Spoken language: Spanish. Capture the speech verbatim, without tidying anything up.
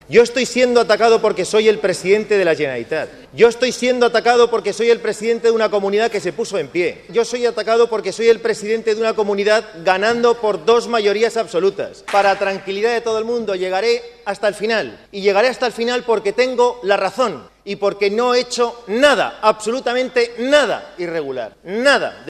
Yo estoy siendo atacado porque soy el presidente de la Generalitat. Yo estoy siendo atacado porque soy el presidente de una comunidad que se puso en pie. Yo soy atacado porque soy el presidente de una comunidad ganando por dos mayorías absolutas. Para tranquilidad de todo el mundo, llegaré hasta el final. Y llegaré hasta el final porque tengo la razón y porque no he hecho nada, absolutamente nada irregular. Nada.